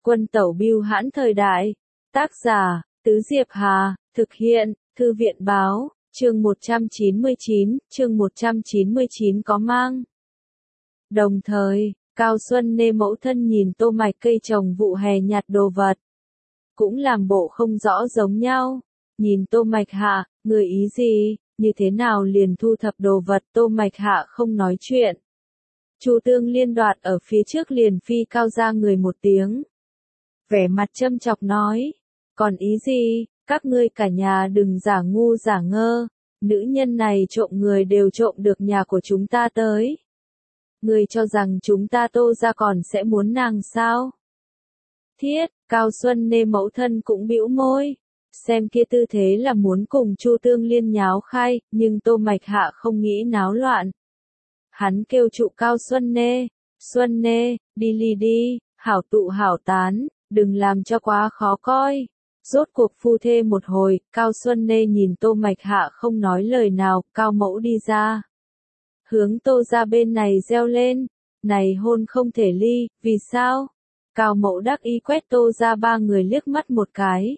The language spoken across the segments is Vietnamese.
Quân tẩu bưu hãn thời đại. Tác giả, Tứ Diệp Hà, thực hiện, Thư viện báo, chương 199 có mang. Đồng thời, Cao Xuân Nê mẫu thân nhìn Tô Mạch cây trồng vụ hè nhặt đồ vật. Cũng làm bộ không rõ giống nhau. Nhìn Tô Mạch hạ, người ý gì, như thế nào liền thu thập đồ vật. Tô Mạch hạ không nói chuyện. Chu Tương Liên đoạt ở phía trước liền phi cao ra người một tiếng. Vẻ mặt châm chọc nói, còn ý gì, các ngươi cả nhà đừng giả ngu giả ngơ, nữ nhân này trộm người đều trộm được nhà của chúng ta tới. Ngươi cho rằng chúng ta Tô ra còn sẽ muốn nàng sao? Thiết, Cao Xuân Nê mẫu thân cũng bĩu môi, xem kia tư thế là muốn cùng Chu Tương Liên nháo khai, nhưng Tô Mạch hạ không nghĩ náo loạn. Hắn kêu trụ Cao Xuân Nê, đi đi, hảo tụ hảo tán, đừng làm cho quá khó coi. Rốt cuộc phu thê một hồi, Cao Xuân Nê nhìn Tô Mạch hạ không nói lời nào, Cao mẫu đi ra. Hướng Tô ra bên này reo lên, này hôn không thể ly, vì sao? Cao mẫu đắc ý quét Tô ra ba người liếc mắt một cái.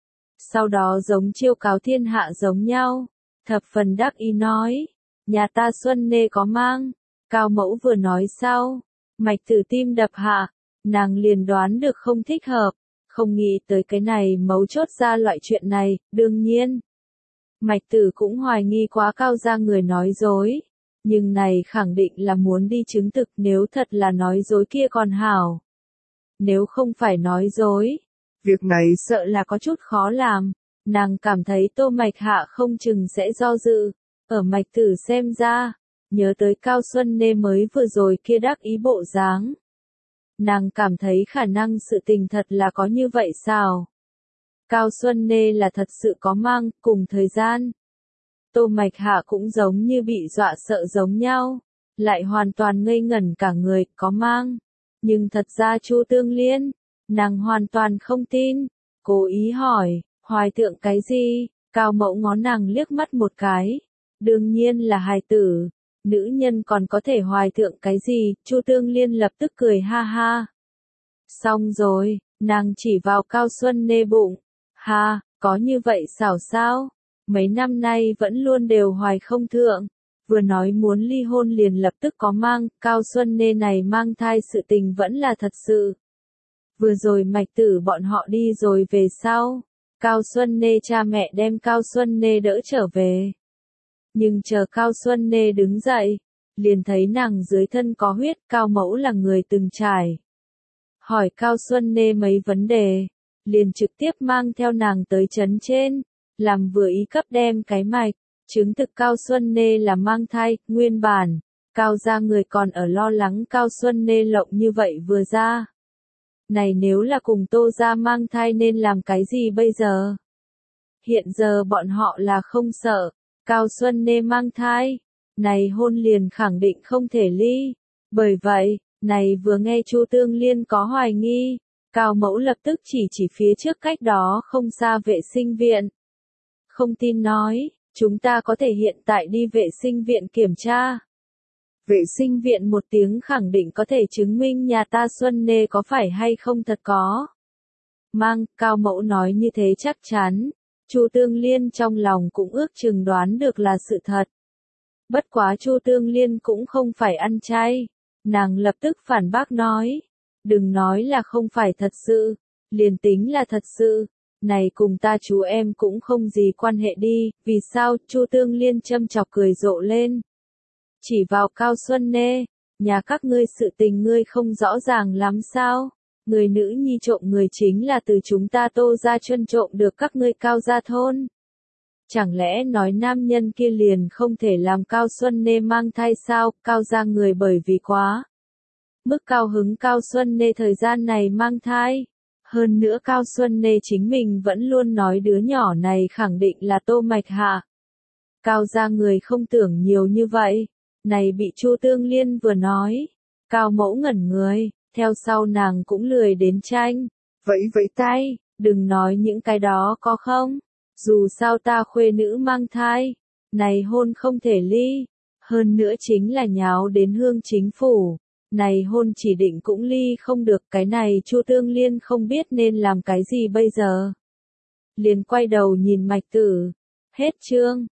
Sau đó giống chiêu cáo thiên hạ giống nhau, thập phần đắc ý nói, nhà ta Xuân Nê có mang. Cao mẫu vừa nói sau, Mạch Tử tim đập hạ, nàng liền đoán được không thích hợp, không nghĩ tới cái này mấu chốt ra loại chuyện này, đương nhiên. Mạch Tử cũng hoài nghi quá Cao ra người nói dối, nhưng này khẳng định là muốn đi chứng thực, nếu thật là nói dối kia còn hảo. Nếu không phải nói dối, việc này sợ là có chút khó làm, nàng cảm thấy Tô Mạch hạ không chừng sẽ do dự. Ở Mạch Tử xem ra, nhớ tới Cao Xuân Nê mới vừa rồi kia đắc ý bộ dáng. Nàng cảm thấy khả năng sự tình thật là có như vậy sao? Cao Xuân Nê là thật sự có mang, cùng thời gian. Tô Mạch hạ cũng giống như bị dọa sợ giống nhau, lại hoàn toàn ngây ngẩn cả người, có mang. Nhưng thật ra Chu Tương Liên, nàng hoàn toàn không tin, cố ý hỏi, hoài thượng cái gì? Cao mẫu ngó nàng liếc mắt một cái. Đương nhiên là hài tử, nữ nhân còn có thể hoài thượng cái gì? Chu Tương Liên lập tức cười ha ha. Xong rồi, nàng chỉ vào Cao Xuân Nê bụng. Ha, có như vậy xảo sao? Mấy năm nay vẫn luôn đều hoài không thượng. Vừa nói muốn ly hôn liền lập tức có mang, Cao Xuân Nê này mang thai sự tình vẫn là thật sự. Vừa rồi Mạch Tử bọn họ đi rồi về sau, Cao Xuân Nê cha mẹ đem Cao Xuân Nê đỡ trở về. Nhưng chờ Cao Xuân Nê đứng dậy, liền thấy nàng dưới thân có huyết. Cao mẫu là người từng trải. Hỏi Cao Xuân Nê mấy vấn đề, liền trực tiếp mang theo nàng tới trấn trên, làm vừa ý cấp đem cái mạch, chứng thực Cao Xuân Nê là mang thai. Nguyên bản, Cao gia người còn ở lo lắng Cao Xuân Nê lộng như vậy vừa ra. Này nếu là cùng Tô gia mang thai nên làm cái gì bây giờ? Hiện giờ bọn họ là không sợ, Cao Xuân Nê mang thai, này hôn liền khẳng định không thể ly. Bởi vậy, này vừa nghe Chu Tương Liên có hoài nghi, Cao mẫu lập tức chỉ phía trước cách đó không xa vệ sinh viện. Không tin nói, chúng ta có thể hiện tại đi vệ sinh viện kiểm tra. Vệ sinh viện một tiếng khẳng định có thể chứng minh nhà ta Xuân Nê có phải hay không thật có mang. Cao mẫu nói như thế chắc chắn, Chu Tương Liên trong lòng cũng ước chừng đoán được là sự thật. Bất quá Chu Tương Liên cũng không phải ăn chay, nàng lập tức phản bác nói, đừng nói là không phải thật sự, liền tính là thật sự, này cùng ta chú em cũng không gì quan hệ đi. Vì sao? Chu Tương Liên châm chọc cười rộ lên. Chỉ vào Cao Xuân Nê, nhà các ngươi sự tình ngươi không rõ ràng lắm sao? Người nữ nhi trộm người chính là từ chúng ta Tô gia chuyên trộm được các ngươi Cao gia thôn. Chẳng lẽ nói nam nhân kia liền không thể làm Cao Xuân Nê mang thai sao? Cao gia người bởi vì quá mức cao hứng Cao Xuân Nê thời gian này mang thai. Hơn nữa Cao Xuân Nê chính mình vẫn luôn nói đứa nhỏ này khẳng định là Tô Mạch hạ. Cao gia người không tưởng nhiều như vậy. Này bị Chu Tương Liên vừa nói, Cao mẫu ngẩn người, theo sau nàng cũng lười đến tranh. Vẫy tay, đừng nói những cái đó có không? Dù sao ta khuê nữ mang thai, này hôn không thể ly. Hơn nữa chính là nháo đến hương chính phủ. Này hôn chỉ định cũng ly không được, cái này Chu Tương Liên không biết nên làm cái gì bây giờ. Liền quay đầu nhìn Mạch Tử. Hết chương.